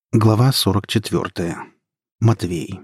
Глава 44. Матвей.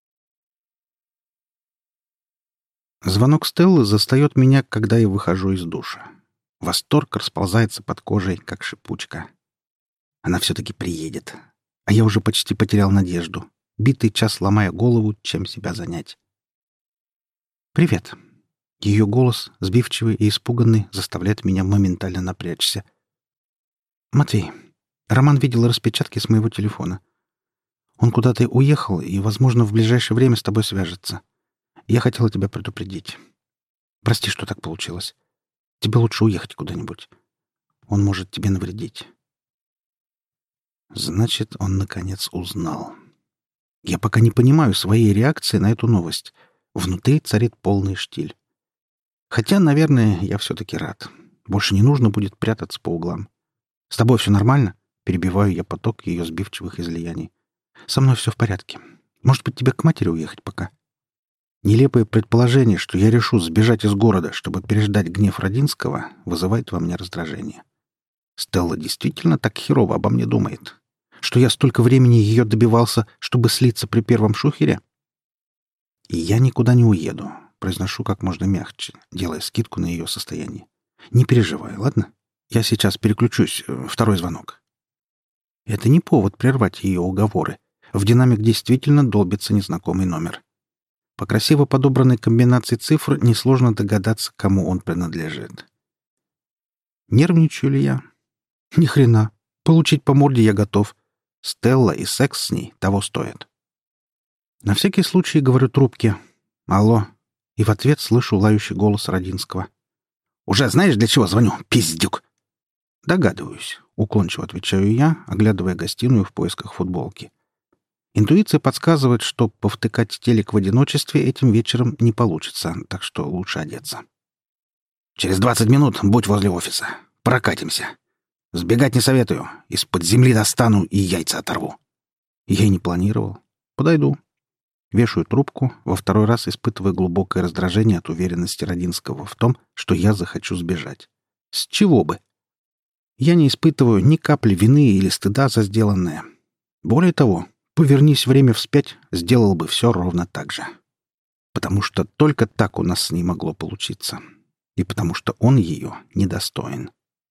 Звонок Стеллы застает меня, когда я выхожу из душа. Восторг расползается под кожей, как шипучка. Она все-таки приедет. А я уже почти потерял надежду, битый час ломая голову, чем себя занять. «Привет». Ее голос, сбивчивый и испуганный, заставляет меня моментально напрячься. «Матвей, Роман видел распечатки с моего телефона. Он куда-то уехал и, возможно, в ближайшее время с тобой свяжется. Я хотела тебя предупредить. Прости, что так получилось. Тебе лучше уехать куда-нибудь. Он может тебе навредить». Значит, он наконец узнал. Я пока не понимаю своей реакции на эту новость. Внутри царит полный штиль. Хотя, наверное, я все-таки рад. Больше не нужно будет прятаться по углам. «С тобой все нормально?» Перебиваю я поток ее сбивчивых излияний. «Со мной все в порядке. Может быть, тебе к матери уехать пока?» Нелепое предположение, что я решу сбежать из города, чтобы переждать гнев Родинского, вызывает во мне раздражение. Стелла действительно так херово обо мне думает? Что я столько времени ее добивался, чтобы слиться при первом шухере? И я никуда не уеду, произношу как можно мягче, делая скидку на ее состояние. Не переживай, ладно? Я сейчас переключусь. Второй звонок. Это не повод прервать ее уговоры. В динамик действительно долбится незнакомый номер. По красиво подобранной комбинации цифр несложно догадаться, кому он принадлежит. Нервничаю ли я? Ни хрена. Получить по морде я готов. Стелла и секс с ней того стоят. На всякий случай говорю трубке: «Алло». И в ответ слышу лающий голос Родинского. «Уже знаешь, для чего звоню, пиздюк?» «Догадываюсь», — уклончиво отвечаю я, оглядывая гостиную в поисках футболки. Интуиция подсказывает, что повтыкать телек в одиночестве этим вечером не получится, так что лучше одеться. «Через 20 минут будь возле офиса. Прокатимся. Сбегать не советую. Из-под земли достану и яйца оторву». Я и не планировал. Подойду. Вешаю трубку, во второй раз испытывая глубокое раздражение от уверенности Родинского в том, что я захочу сбежать. С чего бы? Я не испытываю ни капли вины или стыда за сделанное. Более того, повернись время вспять, сделал бы все ровно так же. Потому что только так у нас с ней могло получиться. И потому что он ее недостоин.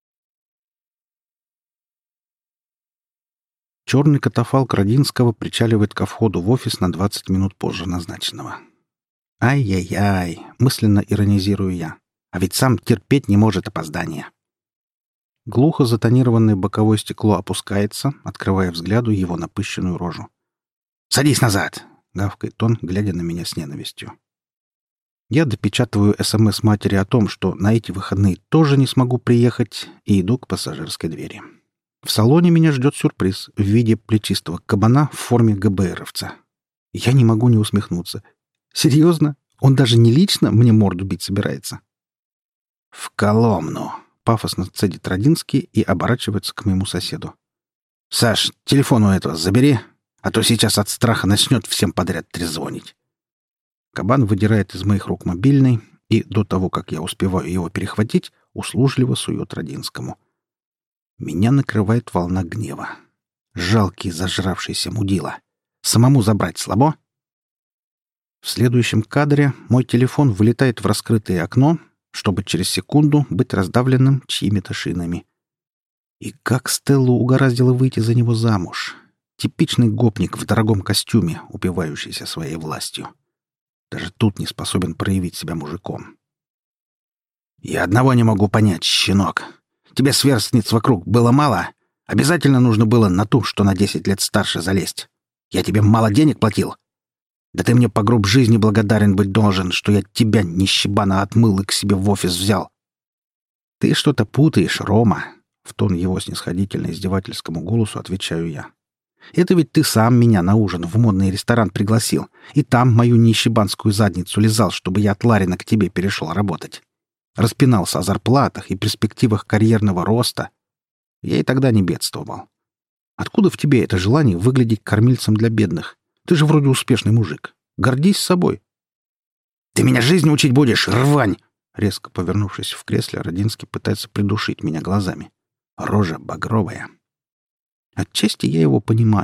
Черный катафалк Родинского причаливает ко входу в офис на 20 минут позже назначенного. Ай-яй-яй, мысленно иронизирую я. А ведь сам терпеть не может опоздания. Глухо затонированное боковое стекло опускается, открывая взгляду его напыщенную рожу. «Садись назад!» — гавкает он, глядя на меня с ненавистью. Я допечатываю СМС матери о том, что на эти выходные тоже не смогу приехать, и иду к пассажирской двери. В салоне меня ждет сюрприз в виде плечистого кабана в форме ГБРовца. Я не могу не усмехнуться. Серьезно? Он даже не лично мне морду бить собирается? «В Коломну!» — пафосно цедит Родинский и оборачивается к моему соседу. «Саш, телефон у этого забери, а то сейчас от страха начнет всем подряд трезвонить». Кабан выдирает из моих рук мобильный и, до того, как я успеваю его перехватить, услужливо сует Родинскому. Меня накрывает волна гнева. Жалкий зажравшийся мудила. Самому забрать слабо? В следующем кадре мой телефон вылетает в раскрытое окно, чтобы через секунду быть раздавленным чьими-то шинами. И как Стеллу угораздило выйти за него замуж? Типичный гопник в дорогом костюме, упивающийся своей властью. Даже тут не способен проявить себя мужиком. «Я одного не могу понять, щенок. Тебе сверстниц вокруг было мало? Обязательно нужно было на ту, что на 10 лет старше, залезть. Я тебе мало денег платил? Да ты мне по гроб жизни благодарен быть должен, что я тебя, нищебана, отмыл и к себе в офис взял. Ты что-то путаешь, Рома», — в тон его снисходительно-издевательскому голосу отвечаю я. «Это ведь ты сам меня на ужин в модный ресторан пригласил, и там мою нищебанскую задницу лизал, чтобы я от Ларина к тебе перешел работать. Распинался о зарплатах и перспективах карьерного роста. Я и тогда не бедствовал. Откуда в тебе это желание выглядеть кормильцем для бедных? Ты же вроде успешный мужик. Гордись собой». «Ты меня жизни учить будешь, рвань!» Резко повернувшись в кресле, Родинский пытается придушить меня глазами. Рожа багровая. Отчасти я его понимаю.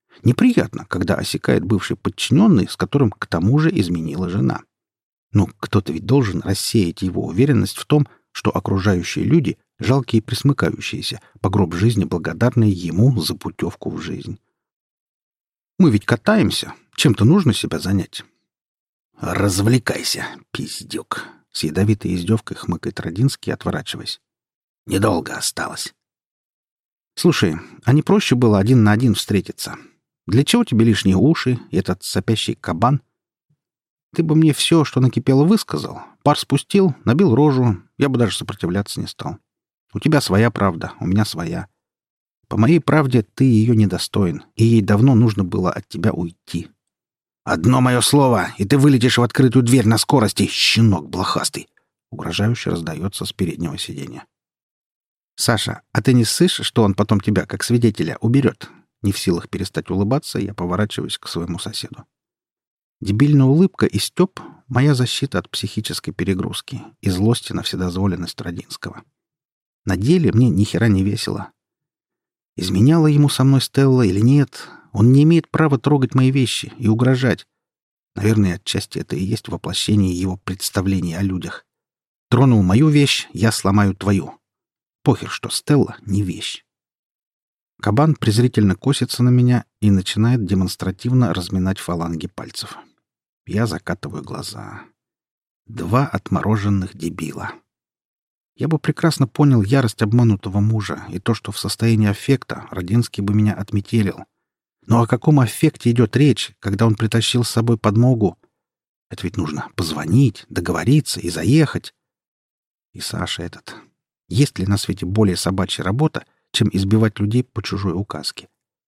Неприятно, когда осекает бывший подчиненный, с которым к тому же изменила жена. Но кто-то ведь должен рассеять его уверенность в том, что окружающие люди — жалкие присмыкающиеся, по гроб жизни благодарные ему за путевку в жизнь. Мы ведь катаемся, чем-то нужно себя занять. «Развлекайся, пиздюк!» — с ядовитой издевкой хмыкает Родинский, отворачиваясь. «Недолго осталось». «Слушай, а не проще было один на один встретиться? Для чего тебе лишние уши и этот сопящий кабан? Ты бы мне все, что накипело, высказал, пар спустил, набил рожу, я бы даже сопротивляться не стал. У тебя своя правда, у меня своя. По моей правде, ты ее недостоин, и ей давно нужно было от тебя уйти. Одно мое слово, и ты вылетишь в открытую дверь на скорости, щенок блохастый!» Угрожающе раздается с переднего сиденья. «Саша, а ты не ссышь, что он потом тебя, как свидетеля, уберет?» Не в силах перестать улыбаться, я поворачиваюсь к своему соседу. Дебильная улыбка и стёб — моя защита от психической перегрузки и злости на вседозволенность Родинского. На деле мне ни хера не весело. Изменяла ему со мной Стелла или нет, он не имеет права трогать мои вещи и угрожать. Наверное, отчасти это и есть воплощение его представлений о людях. Тронул мою вещь, я сломаю твою. Похер, что Стелла не вещь. Кабан презрительно косится на меня и начинает демонстративно разминать фаланги пальцев. Я закатываю глаза. Два отмороженных дебила. Я бы прекрасно понял ярость обманутого мужа и то, что в состоянии аффекта Родинский бы меня отметелил. Но о каком аффекте идет речь, когда он притащил с собой подмогу? Это ведь нужно позвонить, договориться и заехать. И Саша этот. Есть ли на свете более собачья работа, чем избивать людей по чужой указке?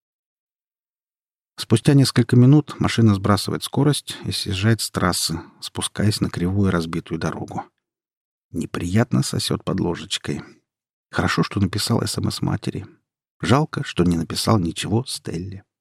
Спустя несколько минут машина сбрасывает скорость и съезжает с трассы, спускаясь на кривую разбитую дорогу. Неприятно сосет под ложечкой. Хорошо, что написал СМС матери. Жалко, что не написал ничего Стелле.